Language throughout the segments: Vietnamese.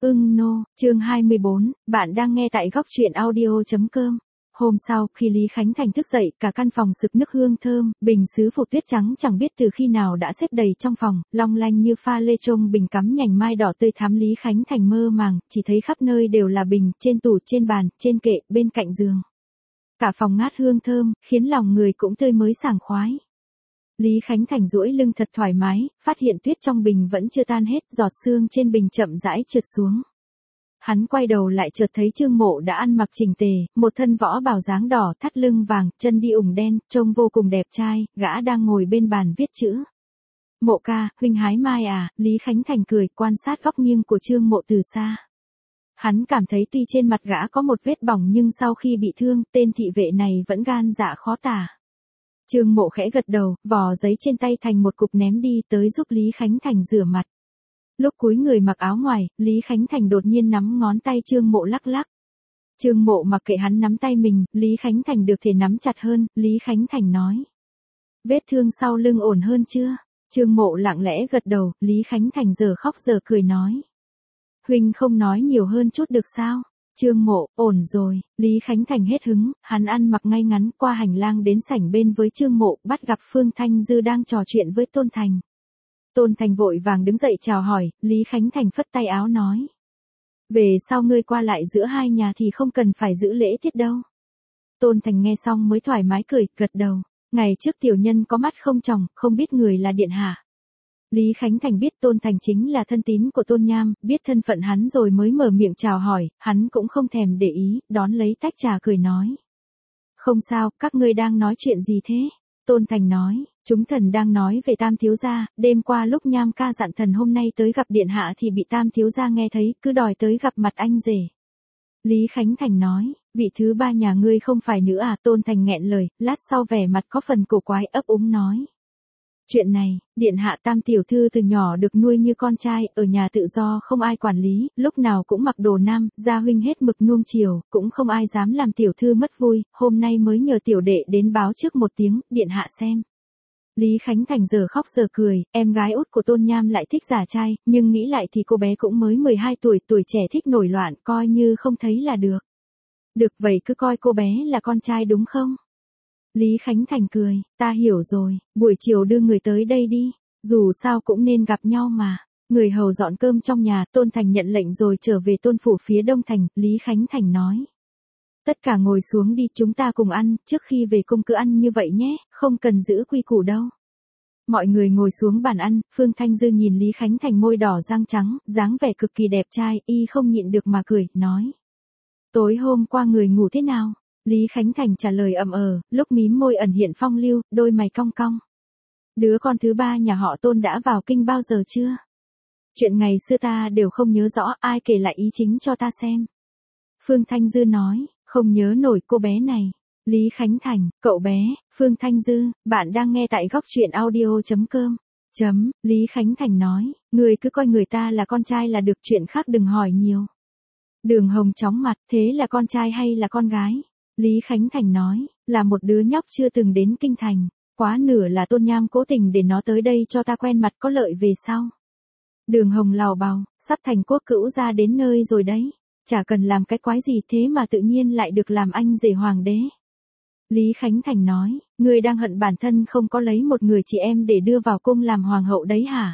Chương 24, bạn đang nghe tại góc truyện audio.com. Hôm sau, khi Lý Khánh Thành thức dậy, cả căn phòng sực nức hương thơm, bình sứ phủ tuyết trắng chẳng biết từ khi nào đã xếp đầy trong phòng, long lanh như pha lê trông bình cắm nhành mai đỏ tươi thắm. Lý Khánh Thành mơ màng, chỉ thấy khắp nơi đều là bình, trên tủ, trên bàn, trên kệ, bên cạnh giường. Cả phòng ngát hương thơm, khiến lòng người cũng tươi mới sảng khoái. Lý Khánh Thành duỗi lưng thật thoải mái, phát hiện tuyết trong bình vẫn chưa tan hết, giọt sương trên bình chậm rãi trượt xuống. Hắn quay đầu lại chợt thấy Trương Mộ đã ăn mặc chỉnh tề, một thân võ bào dáng đỏ, thắt lưng vàng, chân đi ủng đen, trông vô cùng đẹp trai, gã đang ngồi bên bàn viết chữ. Mộ ca, huynh hái mai à? Lý Khánh Thành cười, quan sát góc nghiêng của Trương Mộ từ xa. Hắn cảm thấy tuy trên mặt gã có một vết bỏng nhưng sau khi bị thương, tên thị vệ này vẫn gan dạ khó tả. Trương Mộ khẽ gật đầu, vò giấy trên tay thành một cục ném đi, tới giúp Lý Khánh Thành rửa mặt. Lúc cúi người mặc áo ngoài, Lý Khánh Thành đột nhiên nắm ngón tay Trương Mộ lắc lắc. Trương Mộ mặc kệ hắn nắm tay mình, Lý Khánh Thành được thể nắm chặt hơn, Lý Khánh Thành nói. Vết thương sau lưng ổn hơn chưa? Trương Mộ lặng lẽ gật đầu, Lý Khánh Thành giờ khóc giờ cười nói. Huynh không nói nhiều hơn chút được sao? Trương Mộ, ổn rồi. Lý Khánh Thành hết hứng, hắn ăn mặc ngay ngắn qua hành lang đến sảnh bên với Trương Mộ, bắt gặp Phương Thanh Dư đang trò chuyện với Tôn Thành. Tôn Thành vội vàng đứng dậy chào hỏi, Lý Khánh Thành phất tay áo nói. Về sau ngươi qua lại giữa hai nhà thì không cần phải giữ lễ tiết đâu. Tôn Thành nghe xong mới thoải mái cười, gật đầu. Ngày trước tiểu nhân có mắt không tròng, không biết người là điện hạ. Lý Khánh Thành biết Tôn Thành chính là thân tín của Tôn Nham, biết thân phận hắn rồi mới mở miệng chào hỏi, hắn cũng không thèm để ý, đón lấy tách trà cười nói. Không sao, các ngươi đang nói chuyện gì thế? Tôn Thành nói, chúng thần đang nói về Tam thiếu gia, đêm qua lúc Nham ca dặn thần hôm nay tới gặp điện hạ thì bị Tam thiếu gia nghe thấy, cứ đòi tới gặp mặt anh rể. Lý Khánh Thành nói, vị thứ ba nhà ngươi không phải nữa à? Tôn Thành nghẹn lời, lát sau vẻ mặt có phần cổ quái ấp úng nói. Chuyện này, điện hạ Tam tiểu thư từ nhỏ được nuôi như con trai, ở nhà tự do không ai quản lý, lúc nào cũng mặc đồ nam, gia huynh hết mực nuông chiều, cũng không ai dám làm tiểu thư mất vui, hôm nay mới nhờ tiểu đệ đến báo trước một tiếng, điện hạ xem. Lý Khánh Thành giờ khóc giờ cười, em gái út của Tôn Nham lại thích giả trai, nhưng nghĩ lại thì cô bé cũng mới 12 tuổi, tuổi trẻ thích nổi loạn, coi như không thấy là được. Được vậy cứ coi cô bé là con trai đúng không? Lý Khánh Thành cười, ta hiểu rồi, buổi chiều đưa người tới đây đi, dù sao cũng nên gặp nhau mà. Người hầu dọn cơm trong nhà, Tôn Thành nhận lệnh rồi trở về Tôn phủ phía Đông Thành, Lý Khánh Thành nói. Tất cả ngồi xuống đi, chúng ta cùng ăn, trước khi về cung cứ ăn như vậy nhé, không cần giữ quy củ đâu. Mọi người ngồi xuống bàn ăn, Phương Thanh Dư nhìn Lý Khánh Thành môi đỏ răng trắng, dáng vẻ cực kỳ đẹp trai, y không nhịn được mà cười, nói. Tối hôm qua người ngủ thế nào? Lý Khánh Thành trả lời lúc mím môi ẩn hiện phong lưu, đôi mày cong cong. Đứa con thứ ba nhà họ Tôn đã vào kinh bao giờ chưa? Chuyện ngày xưa ta đều không nhớ rõ, ai kể lại ý chính cho ta xem. Phương Thanh Dư nói, không nhớ nổi cô bé này. Lý Khánh Thành, cậu bé, Phương Thanh Dư, bạn đang nghe tại góc truyện audio.com. Lý Khánh Thành nói, người cứ coi người ta là con trai là được, chuyện khác đừng hỏi nhiều. Đường Hồng chóng mặt, thế là con trai hay là con gái? Lý Khánh Thành nói, là một đứa nhóc chưa từng đến kinh thành, quá nửa là Tôn Nham cố tình để nó tới đây cho ta quen mặt có lợi về sau. Đường Hồng lào bào, sắp thành quốc cữu ra đến nơi rồi đấy, chả cần làm cái quái gì thế mà tự nhiên lại được làm anh rể hoàng đế. Lý Khánh Thành nói, ngươi đang hận bản thân không có lấy một người chị em để đưa vào cung làm hoàng hậu đấy hả?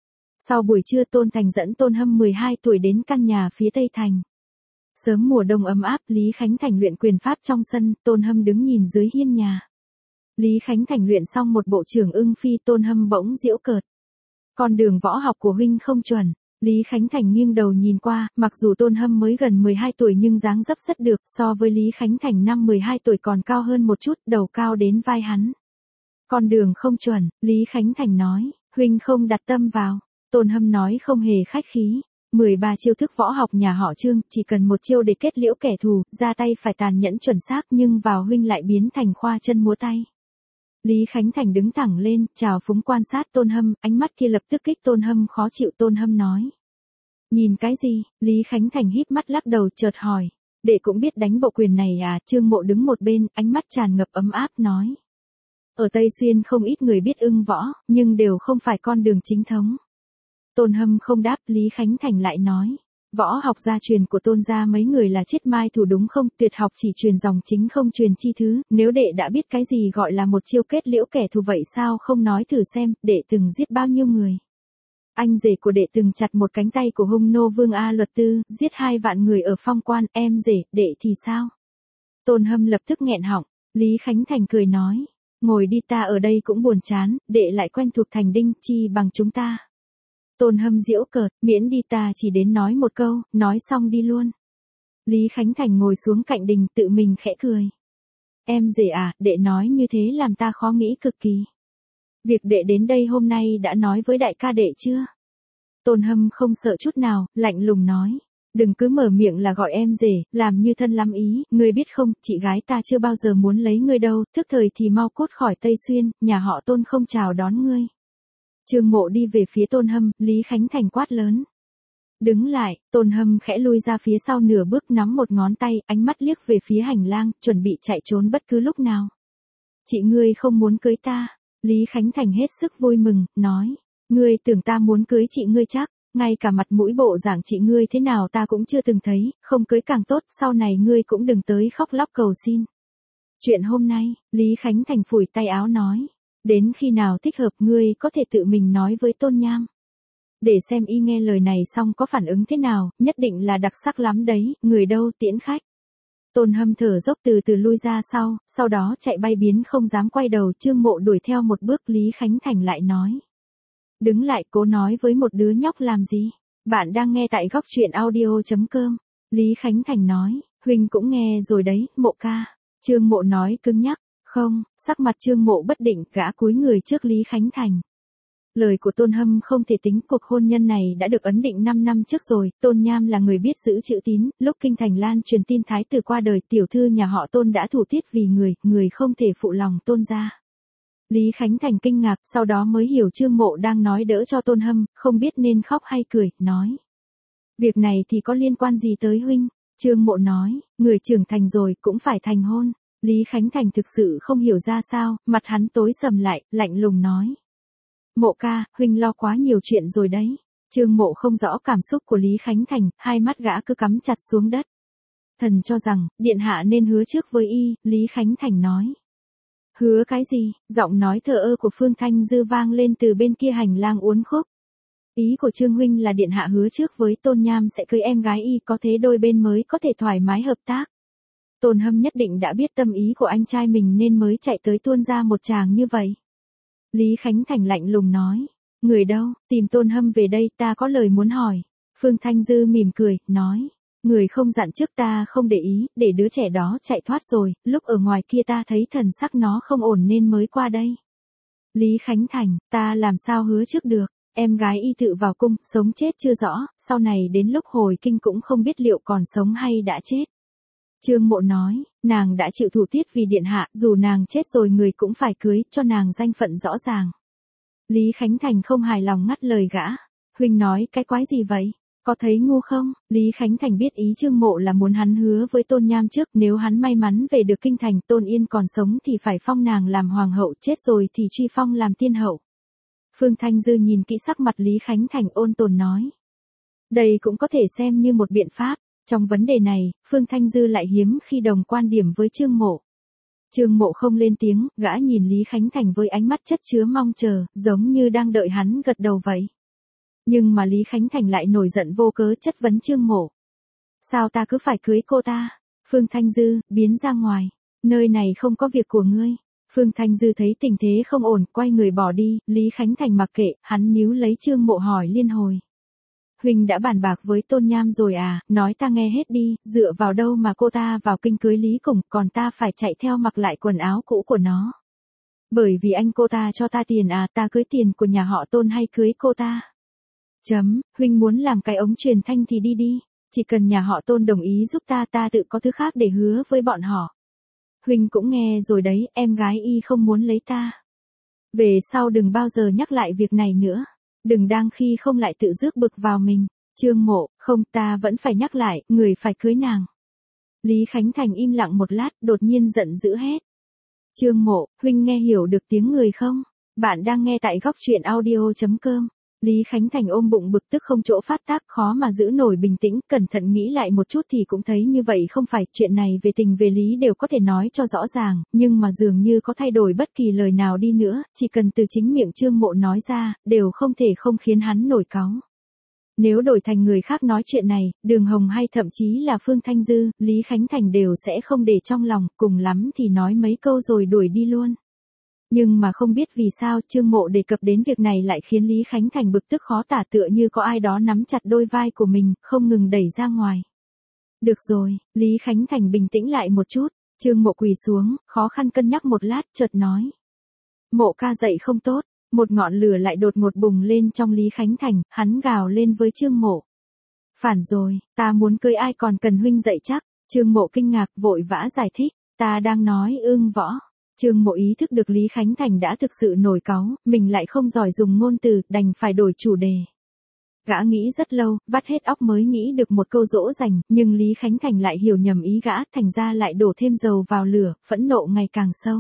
Sau buổi trưa Tôn Thành dẫn Tôn Hâm 12 tuổi đến căn nhà phía Tây Thành. Sớm mùa đông ấm áp, Lý Khánh Thành luyện quyền pháp trong sân, Tôn Hâm đứng nhìn dưới hiên nhà. Lý Khánh Thành luyện xong một bộ Trường Ưng Phi, Tôn Hâm bỗng giễu cợt. Con đường võ học của huynh không chuẩn. Lý Khánh Thành nghiêng đầu nhìn qua, mặc dù Tôn Hâm mới gần 12 tuổi nhưng dáng dấp rất được, so với Lý Khánh Thành năm 12 tuổi còn cao hơn một chút, đầu cao đến vai hắn. Con đường không chuẩn, Lý Khánh Thành nói, huynh không đặt tâm vào. Tôn Hâm nói không hề khách khí. 13 chiêu thức võ học nhà họ Trương, chỉ cần một chiêu để kết liễu kẻ thù, ra tay phải tàn nhẫn chuẩn xác nhưng vào huynh lại biến thành khoa chân múa tay. Lý Khánh Thành đứng thẳng lên, chào phúng quan sát Tôn Hâm, ánh mắt kia lập tức kích Tôn Hâm khó chịu. Tôn Hâm nói. Nhìn cái gì? Lý Khánh Thành híp mắt lắc đầu chợt hỏi. Đệ cũng biết đánh bộ quyền này à? Trương Mộ đứng một bên, ánh mắt tràn ngập ấm áp nói. Ở Tây Xuyên không ít người biết ưng võ, nhưng đều không phải con đường chính thống. Tôn Hâm không đáp, Lý Khánh Thành lại nói. Võ học gia truyền của Tôn gia mấy người là chết mai thủ đúng không? Tuyệt học chỉ truyền dòng chính không truyền chi thứ, nếu đệ đã biết cái gì gọi là một chiêu kết liễu kẻ thù vậy sao không nói thử xem, đệ từng giết bao nhiêu người. Anh rể của đệ từng chặt một cánh tay của hung nô vương A Luật Tư, giết 2 vạn người ở Phong Quan, em rể, đệ thì sao? Tôn Hâm lập tức nghẹn họng, Lý Khánh Thành cười nói, ngồi đi ta ở đây cũng buồn chán, đệ lại quen thuộc thành đinh, chi bằng chúng ta. Tôn Hâm giễu cợt, miễn đi ta chỉ đến nói một câu, nói xong đi luôn. Lý Khánh Thành ngồi xuống cạnh đình tự mình khẽ cười. Em rể à, đệ nói như thế làm ta khó nghĩ cực kỳ. Việc đệ đến đây hôm nay đã nói với đại ca đệ chưa? Tôn Hâm không sợ chút nào, lạnh lùng nói. Đừng cứ mở miệng là gọi em rể, làm như thân lắm ý, ngươi biết không, chị gái ta chưa bao giờ muốn lấy ngươi đâu, thức thời thì mau cút khỏi Tây Xuyên, nhà họ Tôn không chào đón ngươi. Trương Mộ đi về phía Tôn Hâm, Lý Khánh Thành quát lớn. Đứng lại, Tôn Hâm khẽ lui ra phía sau nửa bước nắm một ngón tay, ánh mắt liếc về phía hành lang, chuẩn bị chạy trốn bất cứ lúc nào. Chị ngươi không muốn cưới ta. Lý Khánh Thành hết sức vui mừng, nói. Ngươi tưởng ta muốn cưới chị ngươi chắc, ngay cả mặt mũi bộ dạng chị ngươi thế nào ta cũng chưa từng thấy, không cưới càng tốt, sau này ngươi cũng đừng tới khóc lóc cầu xin. Chuyện hôm nay, Lý Khánh Thành phủi tay áo nói. Đến khi nào thích hợp ngươi có thể tự mình nói với Tôn Nham. Để xem y nghe lời này xong có phản ứng thế nào, nhất định là đặc sắc lắm đấy, người đâu tiễn khách. Tôn Hâm thở dốc từ từ lui ra sau đó chạy bay biến không dám quay đầu. Trương Mộ đuổi theo một bước, Lý Khánh Thành lại nói. Đứng lại, cố nói với một đứa nhóc làm gì? Bạn đang nghe tại góc truyện audio.com. Lý Khánh Thành nói, huynh cũng nghe rồi đấy, Mộ ca. Trương Mộ nói cứng nhắc. Không, sắc mặt Trương Mộ bất định, gã cúi người trước Lý Khánh Thành. Lời của Tôn Hâm không thể tính, cuộc hôn nhân này đã được ấn định 5 năm trước rồi, Tôn Nham là người biết giữ chữ tín, lúc kinh thành lan truyền tin thái tử qua đời, tiểu thư nhà họ Tôn đã thủ tiết vì người không thể phụ lòng Tôn gia. Lý Khánh Thành kinh ngạc, sau đó mới hiểu Trương Mộ đang nói đỡ cho Tôn Hâm, không biết nên khóc hay cười, nói. Việc này thì có liên quan gì tới huynh? Trương Mộ nói, người trưởng thành rồi cũng phải thành hôn. Lý Khánh Thành thực sự không hiểu ra sao, mặt hắn tối sầm lại, lạnh lùng nói. Mộ ca, huynh lo quá nhiều chuyện rồi đấy. Trương Mộ không rõ cảm xúc của Lý Khánh Thành, hai mắt gã cứ cắm chặt xuống đất. Thần cho rằng, điện hạ nên hứa trước với y, Lý Khánh Thành nói. Hứa cái gì? Giọng nói thờ ơ của Phương Thanh Dư vang lên từ bên kia hành lang uốn khúc. Ý của Trương huynh là điện hạ hứa trước với Tôn Nham sẽ cưới em gái y, có thế đôi bên mới có thể thoải mái hợp tác. Tôn Hâm nhất định đã biết tâm ý của anh trai mình nên mới chạy tới tuôn ra một tràng như vậy. Lý Khánh Thành lạnh lùng nói. Người đâu, tìm Tôn Hâm về đây, ta có lời muốn hỏi. Phương Thanh Dư mỉm cười, nói. Người không dặn trước ta không để ý, để đứa trẻ đó chạy thoát rồi, lúc ở ngoài kia ta thấy thần sắc nó không ổn nên mới qua đây. Lý Khánh Thành, ta làm sao hứa trước được, em gái y tự vào cung, sống chết chưa rõ, sau này đến lúc hồi kinh cũng không biết liệu còn sống hay đã chết. Trương Mộ nói, nàng đã chịu thủ tiết vì điện hạ, dù nàng chết rồi người cũng phải cưới, cho nàng danh phận rõ ràng. Lý Khánh Thành không hài lòng ngắt lời gã. Huynh nói cái quái gì vậy? Có thấy ngu không? Lý Khánh Thành biết ý Trương Mộ là muốn hắn hứa với Tôn Nham trước, nếu hắn may mắn về được kinh thành, Tôn Yên còn sống thì phải phong nàng làm hoàng hậu, chết rồi thì truy phong làm tiên hậu. Phương Thanh Dư nhìn kỹ sắc mặt Lý Khánh Thành ôn tồn nói. Đây cũng có thể xem như một biện pháp. Trong vấn đề này, Phương Thanh Dư lại hiếm khi đồng quan điểm với Trương Mộ. Trương Mộ không lên tiếng, gã nhìn Lý Khánh Thành với ánh mắt chất chứa mong chờ, giống như đang đợi hắn gật đầu vậy. Nhưng mà Lý Khánh Thành lại nổi giận vô cớ chất vấn Trương Mộ. Sao ta cứ phải cưới cô ta? Phương Thanh Dư, biến ra ngoài. Nơi này không có việc của ngươi. Phương Thanh Dư thấy tình thế không ổn, quay người bỏ đi, Lý Khánh Thành mặc kệ, hắn níu lấy Trương Mộ hỏi liên hồi. Huynh đã bàn bạc với Tôn Nham rồi à, nói ta nghe hết đi, dựa vào đâu mà cô ta vào kinh cưới Lý Củng, còn ta phải chạy theo mặc lại quần áo cũ của nó. Bởi vì anh cô ta cho ta tiền à, ta cưới tiền của nhà họ Tôn hay cưới cô ta? Huynh muốn làm cái ống truyền thanh thì đi đi, chỉ cần nhà họ Tôn đồng ý giúp ta, ta tự có thứ khác để hứa với bọn họ. Huynh cũng nghe rồi đấy, em gái y không muốn lấy ta. Về sau đừng bao giờ nhắc lại việc này nữa. Đừng đang khi không lại tự rước bực vào mình. Trương Mộ, không, ta vẫn phải nhắc lại, người phải cưới nàng. Lý Khánh Thành im lặng một lát, đột nhiên giận dữ hét. Trương Mộ, huynh nghe hiểu được tiếng người không? Bạn đang nghe tại góc truyện audio.com. Lý Khánh Thành ôm bụng bực tức không chỗ phát tác, khó mà giữ nổi bình tĩnh, cẩn thận nghĩ lại một chút thì cũng thấy như vậy không phải, chuyện này về tình về lý đều có thể nói cho rõ ràng, nhưng mà dường như có thay đổi bất kỳ lời nào đi nữa, chỉ cần từ chính miệng Trương Mộ nói ra, đều không thể không khiến hắn nổi cáu. Nếu đổi thành người khác nói chuyện này, Đường Hồng hay thậm chí là Phương Thanh Dư, Lý Khánh Thành đều sẽ không để trong lòng, cùng lắm thì nói mấy câu rồi đuổi đi luôn. Nhưng mà không biết vì sao Trương Mộ đề cập đến việc này lại khiến Lý Khánh Thành bực tức khó tả, tựa như có ai đó nắm chặt đôi vai của mình, không ngừng đẩy ra ngoài. Được rồi, Lý Khánh Thành bình tĩnh lại một chút, Trương Mộ quỳ xuống, khó khăn cân nhắc một lát, chợt nói. Mộ ca dậy không tốt, một ngọn lửa lại đột ngột bùng lên trong Lý Khánh Thành, hắn gào lên với Trương Mộ. Phản rồi, ta muốn cưới ai còn cần huynh dạy chắc, Trương Mộ kinh ngạc vội vã giải thích, ta đang nói ương võ. Trương Mộ ý thức được Lý Khánh Thành đã thực sự nổi cáu, mình lại không giỏi dùng ngôn từ, đành phải đổi chủ đề. Gã nghĩ rất lâu, vắt hết óc mới nghĩ được một câu dỗ dành, nhưng Lý Khánh Thành lại hiểu nhầm ý gã, thành ra lại đổ thêm dầu vào lửa, phẫn nộ ngày càng sâu.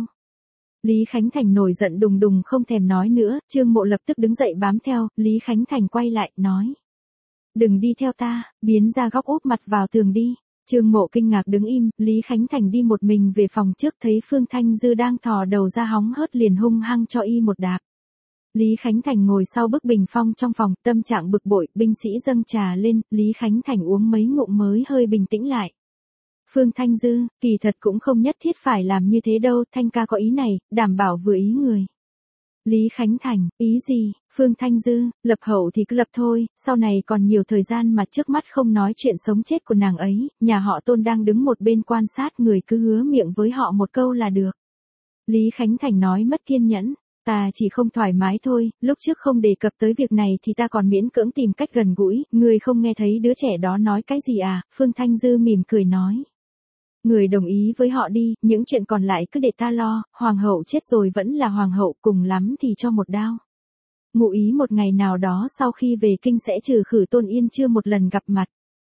Lý Khánh Thành nổi giận đùng đùng không thèm nói nữa, Trương Mộ lập tức đứng dậy bám theo, Lý Khánh Thành quay lại, nói. Đừng đi theo ta, biến ra góc úp mặt vào tường đi. Trương Mộ kinh ngạc đứng im, Lý Khánh Thành đi một mình về phòng trước thấy Phương Thanh Dư đang thò đầu ra hóng hớt liền hung hăng cho y một đạp. Lý Khánh Thành ngồi sau bức bình phong trong phòng, tâm trạng bực bội, binh sĩ dâng trà lên, Lý Khánh Thành uống mấy ngụm mới hơi bình tĩnh lại. Phương Thanh Dư, kỳ thật cũng không nhất thiết phải làm như thế đâu, Thanh ca có ý này, đảm bảo vừa ý người. Lý Khánh Thành, ý gì? Phương Thanh Dư, lập hậu thì cứ lập thôi, sau này còn nhiều thời gian mà trước mắt không nói chuyện sống chết của nàng ấy, nhà họ Tôn đang đứng một bên quan sát, người cứ hứa miệng với họ một câu là được. Lý Khánh Thành nói mất kiên nhẫn, ta chỉ không thoải mái thôi, lúc trước không đề cập tới việc này thì ta còn miễn cưỡng tìm cách gần gũi, người không nghe thấy đứa trẻ đó nói cái gì à? Phương Thanh Dư mỉm cười nói. Người đồng ý với họ đi, những chuyện còn lại cứ để ta lo, hoàng hậu chết rồi vẫn là hoàng hậu, cùng lắm thì cho một đao. Ngụ ý một ngày nào đó sau khi về kinh sẽ trừ khử Tôn Yên chưa một lần gặp mặt.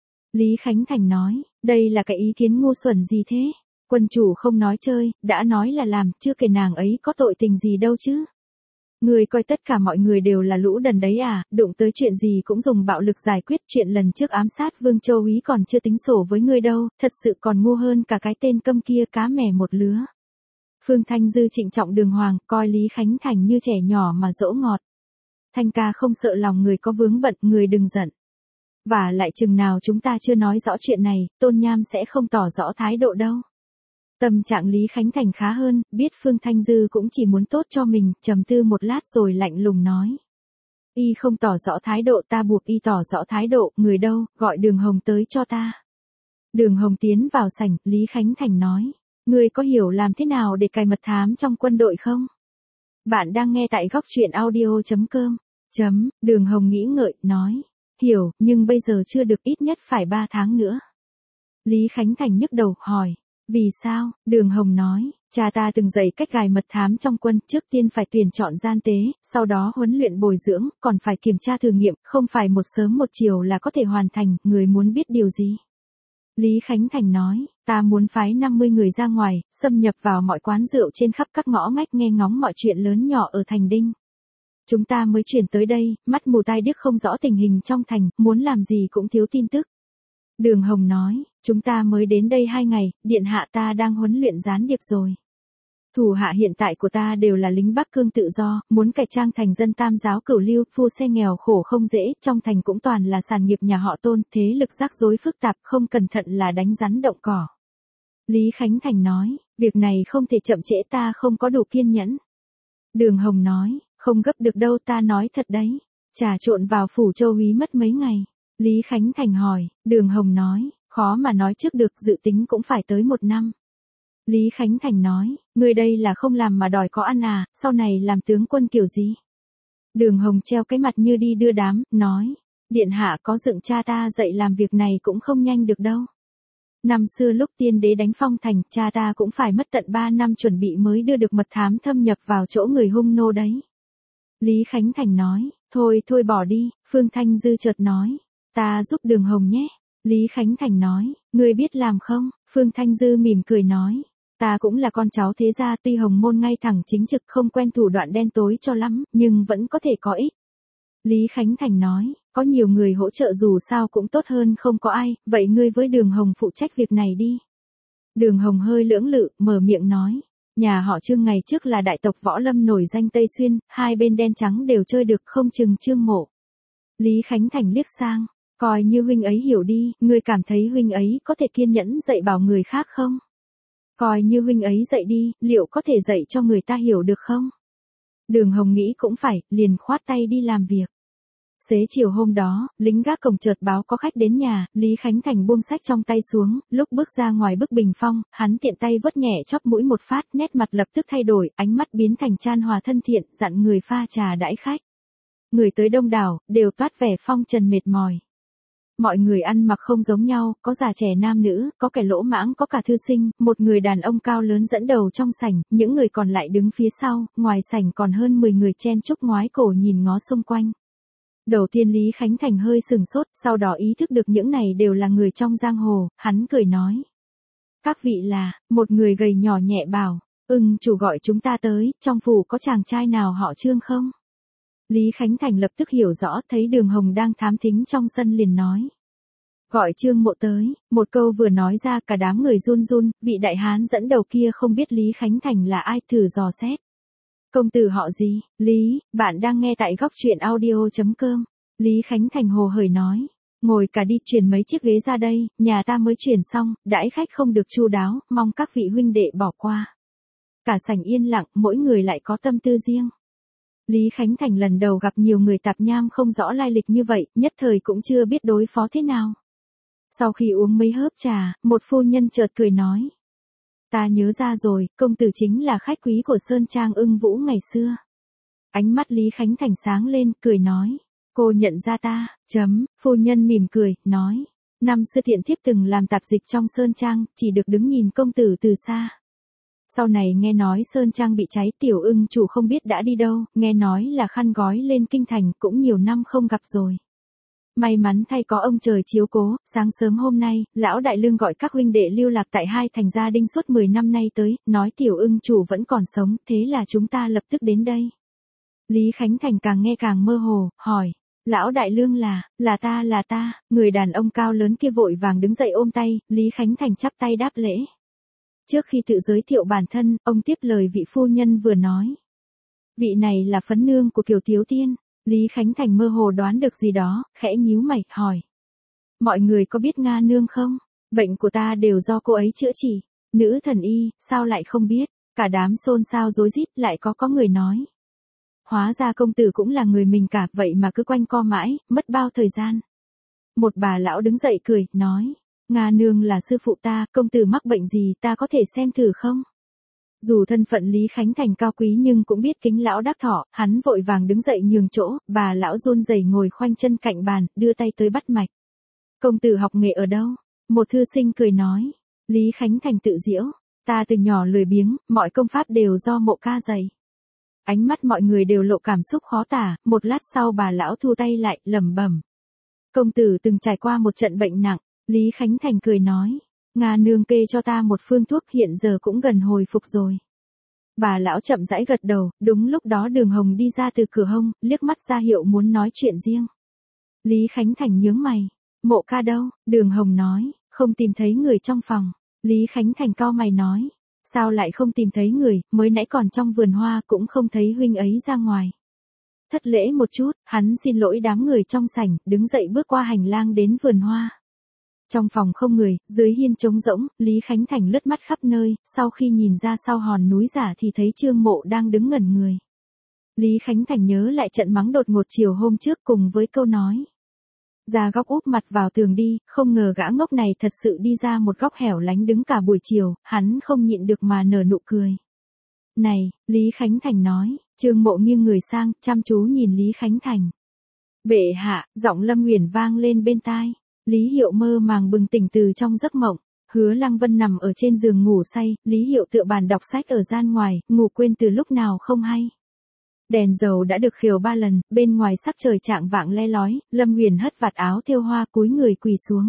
Lý Khánh Thành nói, đây là cái ý kiến ngu xuẩn gì thế? Quân chủ không nói chơi, đã nói là làm, chưa kể nàng ấy có tội tình gì đâu chứ. Người coi tất cả mọi người đều là lũ đần đấy à, đụng tới chuyện gì cũng dùng bạo lực giải quyết, chuyện lần trước ám sát Vương Châu Úy còn chưa tính sổ với ngươi đâu, thật sự còn ngu hơn cả cái tên câm kia, cá mè một lứa. Phương Thanh Dư trịnh trọng đường hoàng, coi Lý Khánh Thành như trẻ nhỏ mà dỗ ngọt. Thanh ca không sợ lòng người có vướng bận, người đừng giận. Và lại chừng nào chúng ta chưa nói rõ chuyện này, Tôn Nham sẽ không tỏ rõ thái độ đâu. Tâm trạng Lý Khánh Thành khá hơn, biết Phương Thanh Dư cũng chỉ muốn tốt cho mình, trầm tư một lát rồi lạnh lùng nói. Y không tỏ rõ thái độ, ta buộc y tỏ rõ thái độ, người đâu, gọi Đường Hồng tới cho ta. Đường Hồng tiến vào sảnh, Lý Khánh Thành nói. Ngươi có hiểu làm thế nào để cài mật thám trong quân đội không? Bạn đang nghe tại góc truyện audio.com. Đường Hồng nghĩ ngợi, nói. Hiểu, nhưng bây giờ chưa được, ít nhất phải 3 tháng nữa. Lý Khánh Thành nhức đầu, hỏi. Vì sao? Đường Hồng nói, cha ta từng dạy cách gài mật thám trong quân, trước tiên phải tuyển chọn gian tế, sau đó huấn luyện bồi dưỡng, còn phải kiểm tra thử nghiệm, không phải một sớm một chiều là có thể hoàn thành, người muốn biết điều gì? Lý Khánh Thành nói, ta muốn phái 50 người ra ngoài, xâm nhập vào mọi quán rượu trên khắp các ngõ ngách nghe ngóng mọi chuyện lớn nhỏ ở thành Đinh. Chúng ta mới chuyển tới đây, mắt mù tai điếc không rõ tình hình trong thành, muốn làm gì cũng thiếu tin tức. Đường Hồng nói, chúng ta mới đến đây 2 ngày, điện hạ ta đang huấn luyện gián điệp rồi. Thủ hạ hiện tại của ta đều là lính Bắc Cương tự do, muốn cải trang thành dân Tam giáo Cửu Lưu, phu xe nghèo khổ không dễ, trong thành cũng toàn là sản nghiệp nhà họ Tôn, thế lực rắc rối phức tạp, không cẩn thận là đánh rắn động cỏ. Lý Khánh Thành nói, việc này không thể chậm trễ, ta không có đủ kiên nhẫn. Đường Hồng nói, không gấp được đâu, ta nói thật đấy. Trà trộn vào phủ Châu Úy mất mấy ngày. Lý Khánh Thành hỏi, Đường Hồng nói, khó mà nói trước được, dự tính cũng phải tới 1 năm. Lý Khánh Thành nói, người đây là không làm mà đòi có ăn à, sau này làm tướng quân kiểu gì? Đường Hồng treo cái mặt như đi đưa đám, nói, điện hạ có dựng cha ta dạy làm việc này cũng không nhanh được đâu. Năm xưa lúc tiên đế đánh Phong Thành, cha ta cũng phải mất tận 3 năm chuẩn bị mới đưa được mật thám thâm nhập vào chỗ người hung nô đấy. Lý Khánh Thành nói, thôi bỏ đi, Phương Thanh Dư chợt nói, ta giúp Đường Hồng nhé. Lý Khánh Thành nói, ngươi biết làm không? Phương Thanh Dư mỉm cười nói, ta cũng là con cháu thế gia, tuy hồng môn ngay thẳng chính trực không quen thủ đoạn đen tối cho lắm, nhưng vẫn có thể có ích. Lý Khánh Thành nói, có nhiều người hỗ trợ dù sao cũng tốt hơn không có ai, vậy ngươi với Đường Hồng phụ trách việc này đi. Đường Hồng hơi lưỡng lự, mở miệng nói. Nhà họ Trương ngày trước là đại tộc võ lâm nổi danh Tây Xuyên, hai bên đen trắng đều chơi được không chừng Trương Mộ. Lý Khánh Thành liếc sang, coi như huynh ấy hiểu đi, ngươi cảm thấy huynh ấy có thể kiên nhẫn dạy bảo người khác không? Coi như huynh ấy dạy đi, liệu có thể dạy cho người ta hiểu được không? Đường Hồng nghĩ cũng phải, liền khoát tay đi làm việc. Xế chiều hôm đó, lính gác cổng chợt báo có khách đến nhà, Lý Khánh Thành buông sách trong tay xuống, lúc bước ra ngoài bức bình phong, hắn tiện tay vớt nhẹ chóp mũi một phát, nét mặt lập tức thay đổi, ánh mắt biến thành chan hòa thân thiện, dặn người pha trà đãi khách. Người tới đông đảo, đều toát vẻ phong trần mệt mỏi. Mọi người ăn mặc không giống nhau, có già trẻ nam nữ, có kẻ lỗ mãng, có cả thư sinh, một người đàn ông cao lớn dẫn đầu trong sảnh, những người còn lại đứng phía sau, ngoài sảnh còn hơn 10 người chen chúc ngoái cổ nhìn ngó xung quanh. Đầu tiên Lý Khánh Thành hơi sừng sốt, sau đó ý thức được những này đều là người trong giang hồ, hắn cười nói. Các vị là, một người gầy nhỏ nhẹ bảo, chủ gọi chúng ta tới, trong phủ có chàng trai nào họ Trương không? Lý Khánh Thành lập tức hiểu rõ, thấy Đường Hồng đang thám thính trong sân liền nói. Gọi Trương Mộ tới, một câu vừa nói ra cả đám người run run, vị đại hán dẫn đầu kia không biết Lý Khánh Thành là ai, thử dò xét. Công tử họ gì? Lý, bạn đang nghe tại góc truyện audio.com. Lý Khánh Thành hồ hởi nói. Ngồi cả đi, chuyển mấy chiếc ghế ra đây, nhà ta mới chuyển xong, đãi khách không được chu đáo, mong các vị huynh đệ bỏ qua. Cả sảnh yên lặng, mỗi người lại có tâm tư riêng. Lý Khánh Thành lần đầu gặp nhiều người tạp nham không rõ lai lịch như vậy, nhất thời cũng chưa biết đối phó thế nào. Sau khi uống mấy hớp trà, một phu nhân chợt cười nói. Ta nhớ ra rồi, công tử chính là khách quý của Sơn Trang Ưng Vũ ngày xưa. Ánh mắt Lý Khánh Thành sáng lên, cười nói. Cô nhận ra ta, phu nhân mỉm cười, nói. Năm xưa thiện thiếp từng làm tạp dịch trong Sơn Trang, chỉ được đứng nhìn công tử từ xa. Sau này nghe nói Sơn Trang bị cháy, tiểu Ưng chủ không biết đã đi đâu, nghe nói là khăn gói lên kinh thành, cũng nhiều năm không gặp rồi. May mắn thay có ông trời chiếu cố, sáng sớm hôm nay, lão đại lương gọi các huynh đệ lưu lạc tại hai thành gia đinh suốt 10 năm nay tới, nói tiểu Ưng chủ vẫn còn sống, thế là chúng ta lập tức đến đây. Lý Khánh Thành càng nghe càng mơ hồ, hỏi, lão đại lương là ta, người đàn ông cao lớn kia vội vàng đứng dậy ôm tay, Lý Khánh Thành chắp tay đáp lễ. Trước khi tự giới thiệu bản thân, ông tiếp lời vị phu nhân vừa nói. Vị này là phấn nương của Kiều Tiếu Tiên. Lý Khánh Thành mơ hồ đoán được gì đó, khẽ nhíu mày, hỏi. Mọi người có biết Nga nương không? Bệnh của ta đều do cô ấy chữa trị. Nữ thần y, sao lại không biết? Cả đám xôn xao rối rít, lại có người nói. Hóa ra công tử cũng là người mình cả, vậy mà cứ quanh co mãi, mất bao thời gian. Một bà lão đứng dậy cười, nói. Nga nương là sư phụ ta, công tử mắc bệnh gì ta có thể xem thử không? Dù thân phận Lý Khánh Thành cao quý nhưng cũng biết kính lão đắc thọ, hắn vội vàng đứng dậy nhường chỗ, bà lão run rẩy ngồi khoanh chân cạnh bàn, đưa tay tới bắt mạch. Công tử học nghệ ở đâu? Một thư sinh cười nói. Lý Khánh Thành tự giễu, ta từ nhỏ lười biếng, mọi công pháp đều do Mộ ca dạy. Ánh mắt mọi người đều lộ cảm xúc khó tả, một lát sau bà lão thu tay lại, lẩm bẩm. Công tử từng trải qua một trận bệnh nặng, Lý Khánh Thành cười nói. Nga nương kê cho ta một phương thuốc, hiện giờ cũng gần hồi phục rồi. Bà lão chậm rãi gật đầu, đúng lúc đó Đường Hồng đi ra từ cửa hông, liếc mắt ra hiệu muốn nói chuyện riêng. Lý Khánh Thành nhướng mày. Mộ ca đâu? Đường Hồng nói, không tìm thấy người trong phòng. Lý Khánh Thành cau mày nói. Sao lại không tìm thấy người, mới nãy còn trong vườn hoa cũng không thấy huynh ấy ra ngoài. Thất lễ một chút, hắn xin lỗi đám người trong sảnh, đứng dậy bước qua hành lang đến vườn hoa. Trong phòng không người, dưới hiên trống rỗng, Lý Khánh Thành lướt mắt khắp nơi, sau khi nhìn ra sau hòn núi giả thì thấy Trương Mộ đang đứng ngẩn người. Lý Khánh Thành nhớ lại trận mắng đột ngột chiều hôm trước cùng với câu nói. Ra góc úp mặt vào tường đi, không ngờ gã ngốc này thật sự đi ra một góc hẻo lánh đứng cả buổi chiều, hắn không nhịn được mà nở nụ cười. Này, Lý Khánh Thành nói, Trương Mộ nghiêng người sang, chăm chú nhìn Lý Khánh Thành. Bệ hạ, giọng Lâm Uyển vang lên bên tai. Lý Hiệu mơ màng bừng tỉnh từ trong giấc mộng, Hứa Lăng Vân nằm ở trên giường ngủ say, Lý Hiệu tựa bàn đọc sách ở gian ngoài, ngủ quên từ lúc nào không hay. Đèn dầu đã được khều 3 lần, bên ngoài sắc trời chạng vạng le lói, Lâm Uyển hất vạt áo thêu hoa cúi người quỳ xuống.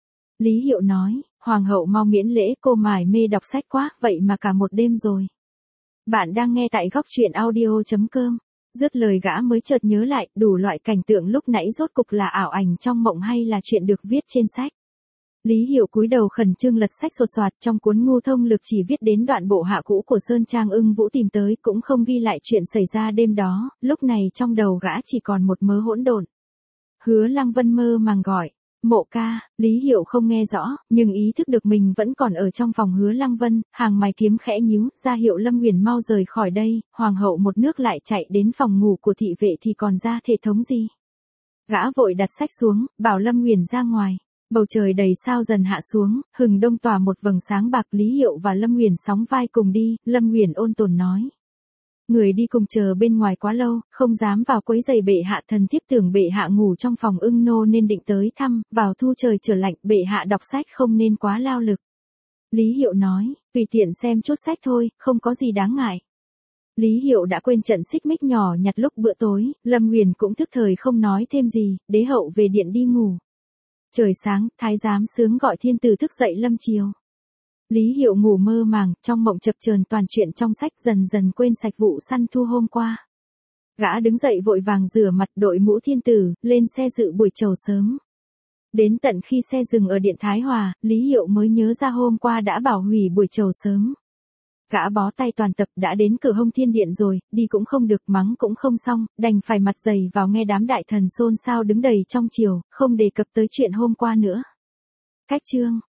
Lý Hiệu nói, Hoàng hậu mau miễn lễ, cô mải mê đọc sách quá, vậy mà cả một đêm rồi. Bạn đang nghe tại góc truyện audio.com. Dứt lời gã mới chợt nhớ lại, đủ loại cảnh tượng lúc nãy rốt cục là ảo ảnh trong mộng hay là chuyện được viết trên sách. Lý Hiệu cúi đầu khẩn trương lật sách sột soạt, trong cuốn Ngưu Thông Lược chỉ viết đến đoạn bộ hạ cũ của Sơn Trang Ưng Vũ tìm tới, cũng không ghi lại chuyện xảy ra đêm đó, lúc này trong đầu gã chỉ còn một mớ hỗn độn. Hứa Lăng Vân mơ màng gọi, Mộ ca. Lý Hiệu không nghe rõ, nhưng ý thức được mình vẫn còn ở trong phòng Hứa Lăng Vân, hàng mày kiếm khẽ nhíu, ra hiệu Lâm Nguyền mau rời khỏi đây, hoàng hậu một nước lại chạy đến phòng ngủ của thị vệ thì còn ra thể thống gì. Gã vội đặt sách xuống, bảo Lâm Nguyền ra ngoài. Bầu trời đầy sao dần hạ xuống, hừng đông tỏa một vầng sáng bạc. Lý Hiệu và Lâm Nguyền sóng vai cùng đi, Lâm Nguyền ôn tồn nói. Người đi cùng chờ bên ngoài quá lâu, không dám vào quấy giày bệ hạ, thần thiếp tưởng bệ hạ ngủ trong phòng Ưng nô nên định tới thăm, vào thu trời trở lạnh, bệ hạ đọc sách không nên quá lao lực. Lý Hiệu nói, tùy tiện xem chút sách thôi, không có gì đáng ngại. Lý Hiệu đã quên trận xích mích nhỏ nhặt lúc bữa tối, Lâm Nguyền cũng thức thời không nói thêm gì, đế hậu về điện đi ngủ. Trời sáng, thái giám sướng gọi thiên tử thức dậy lâm chiều. Lý Hiệu ngủ mơ màng, trong mộng chập chờn toàn chuyện trong sách, dần dần quên sạch vụ săn thu hôm qua. Gã đứng dậy vội vàng rửa mặt, đội mũ thiên tử, lên xe dự buổi trầu sớm. Đến tận khi xe dừng ở điện Thái Hòa, Lý Hiệu mới nhớ ra hôm qua đã bảo hủy buổi trầu sớm. Gã bó tay toàn tập, đã đến cửa Hông Thiên Điện rồi, đi cũng không được, mắng cũng không xong, đành phải mặt dày vào nghe đám đại thần xôn xao đứng đầy trong triều, không đề cập tới chuyện hôm qua nữa. Cách chương